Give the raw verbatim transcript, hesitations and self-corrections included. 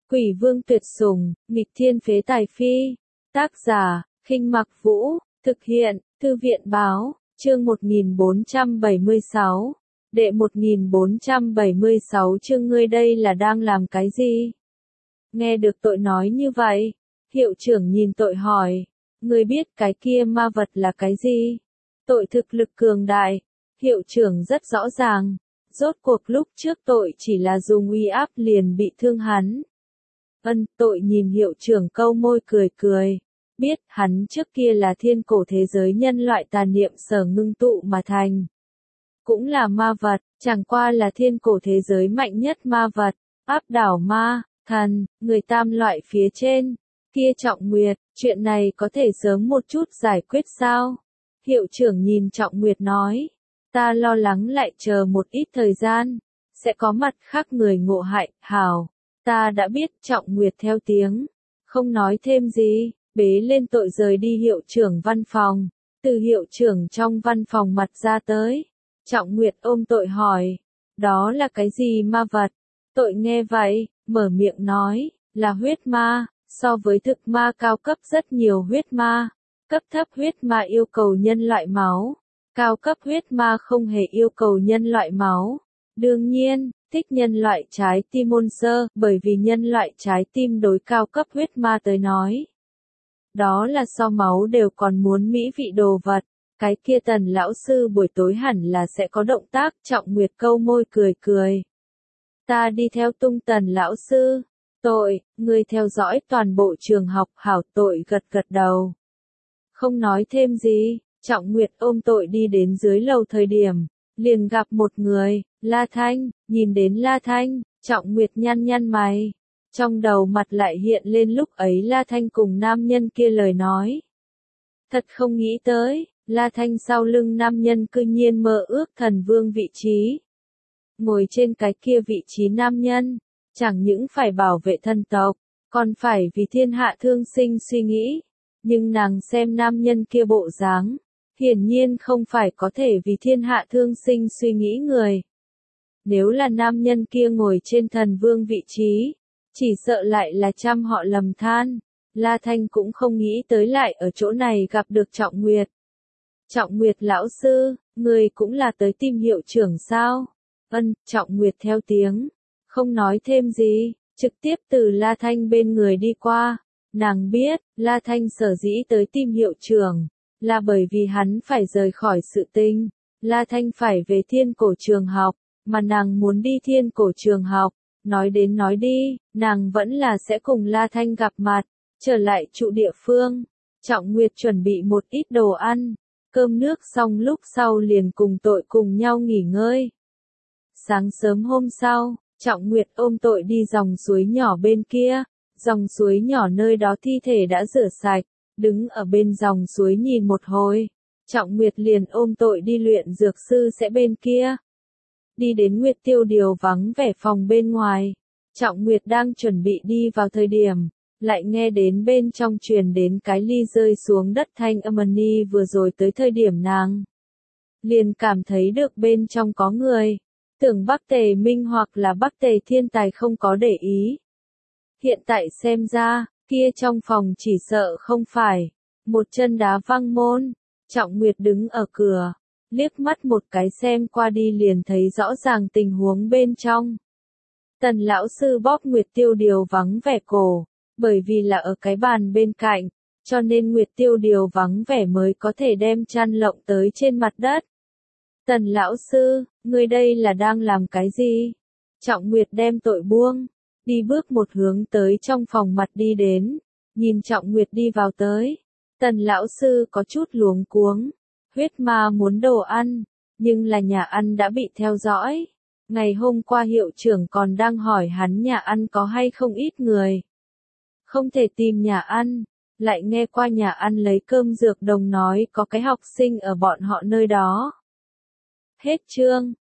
Quỷ vương tuyệt sủng, nghịch thiên phế tài phi. Tác giả, Khinh Mặc Vũ, thực hiện, Thư viện báo, chương một nghìn bốn trăm bảy mươi sáu. Đệ một nghìn bốn trăm bảy mươi sáu chương ngươi đây là đang làm cái gì? Nghe được tội nói như vậy, hiệu trưởng nhìn tội hỏi, ngươi biết cái kia ma vật là cái gì? Tội thực lực cường đại, hiệu trưởng rất rõ ràng, rốt cuộc lúc trước tội chỉ là dùng uy áp liền bị thương hắn. Ân, tội nhìn hiệu trưởng câu môi cười cười, biết hắn trước kia là thiên cổ thế giới nhân loại tà niệm sở ngưng tụ mà thành. Cũng là ma vật, chẳng qua là thiên cổ thế giới mạnh nhất ma vật, áp đảo ma, thần, người tam loại phía trên. Kia Trọng Nguyệt, chuyện này có thể sớm một chút giải quyết sao? Hiệu trưởng nhìn Trọng Nguyệt nói, ta lo lắng lại chờ một ít thời gian, sẽ có mặt khác người ngộ hại, hảo. Ta đã biết. Trọng Nguyệt theo tiếng, không nói thêm gì, bế lên tội rời đi hiệu trưởng văn phòng, từ hiệu trưởng trong văn phòng mặt ra tới. Trọng Nguyệt ôm tội hỏi, đó là cái gì ma vật? Tội nghe vậy, mở miệng nói, là huyết ma, so với thực ma cao cấp rất nhiều huyết ma. Cấp thấp huyết ma yêu cầu nhân loại máu, cao cấp huyết ma không hề yêu cầu nhân loại máu. Đương nhiên, thích nhân loại trái tim monster, bởi vì nhân loại trái tim đối cao cấp huyết ma tới nói. Đó là so máu đều còn muốn mỹ vị đồ vật, cái kia Tần lão sư buổi tối hẳn là sẽ có động tác. Trọng Nguyệt câu môi cười cười. Ta đi theo tung Tần lão sư. Tội, ngươi theo dõi toàn bộ trường học. Hảo. Tội gật gật đầu. Không nói thêm gì, Trọng Nguyệt ôm tội đi đến dưới lầu thời điểm, liền gặp một người, La Thanh. Nhìn đến La Thanh, Trọng Nguyệt nhăn nhăn mày, trong đầu mặt lại hiện lên lúc ấy La Thanh cùng nam nhân kia lời nói. Thật không nghĩ tới, La Thanh sau lưng nam nhân cư nhiên mơ ước thần vương vị trí. Ngồi trên cái kia vị trí nam nhân, chẳng những phải bảo vệ thân tộc, còn phải vì thiên hạ thương sinh suy nghĩ. Nhưng nàng xem nam nhân kia bộ dáng, hiển nhiên không phải có thể vì thiên hạ thương sinh suy nghĩ người. Nếu là nam nhân kia ngồi trên thần vương vị trí, chỉ sợ lại là trăm họ lầm than. La Thanh cũng không nghĩ tới lại ở chỗ này gặp được Trọng Nguyệt. Trọng Nguyệt lão sư, người cũng là tới tìm hiệu trưởng sao? Ân, Trọng Nguyệt theo tiếng, không nói thêm gì, trực tiếp từ La Thanh bên người đi qua. Nàng biết, La Thanh sở dĩ tới tìm hiệu trưởng, là bởi vì hắn phải rời khỏi sự tình. La Thanh phải về thiên cổ trường học, mà nàng muốn đi thiên cổ trường học. Nói đến nói đi, nàng vẫn là sẽ cùng La Thanh gặp mặt, trở lại trụ địa phương. Trọng Nguyệt chuẩn bị một ít đồ ăn, cơm nước xong lúc sau liền cùng tội cùng nhau nghỉ ngơi. Sáng sớm hôm sau, Trọng Nguyệt ôm tội đi dòng suối nhỏ bên kia. Dòng suối nhỏ nơi đó thi thể đã rửa sạch, đứng ở bên dòng suối nhìn một hồi. Trọng Nguyệt liền ôm tội đi luyện dược sư sẽ bên kia. Đi đến Nguyệt Tiêu Điều vắng vẻ phòng bên ngoài. Trọng Nguyệt đang chuẩn bị đi vào thời điểm, lại nghe đến bên trong truyền đến cái ly rơi xuống đất thanh âm. Ni vừa rồi tới thời điểm nàng liền cảm thấy được bên trong có người. Tưởng Bắc Tề Minh hoặc là Bắc Tề Thiên Tài không có để ý. Hiện tại xem ra, kia trong phòng chỉ sợ không phải. Một chân đá văng môn. Trọng Nguyệt đứng ở cửa, liếc mắt một cái xem qua đi liền thấy rõ ràng tình huống bên trong. Tần lão sư bóp Nguyệt Tiêu Điều vắng vẻ cổ, bởi vì là ở cái bàn bên cạnh, cho nên Nguyệt Tiêu Điều vắng vẻ mới có thể đem chăn lộng tới trên mặt đất. Tần lão sư, ngươi đây là đang làm cái gì? Trọng Nguyệt đem tội buông, đi bước một hướng tới trong phòng mặt đi đến, nhìn Trọng Nguyệt đi vào tới. Tần lão sư có chút luống cuống, huyết ma muốn đồ ăn, nhưng là nhà ăn đã bị theo dõi. Ngày hôm qua hiệu trưởng còn đang hỏi hắn nhà ăn có hay không ít người. Không thể tìm nhà ăn, lại nghe qua nhà ăn lấy cơm dược đồng nói có cái học sinh ở bọn họ nơi đó. Hết chương.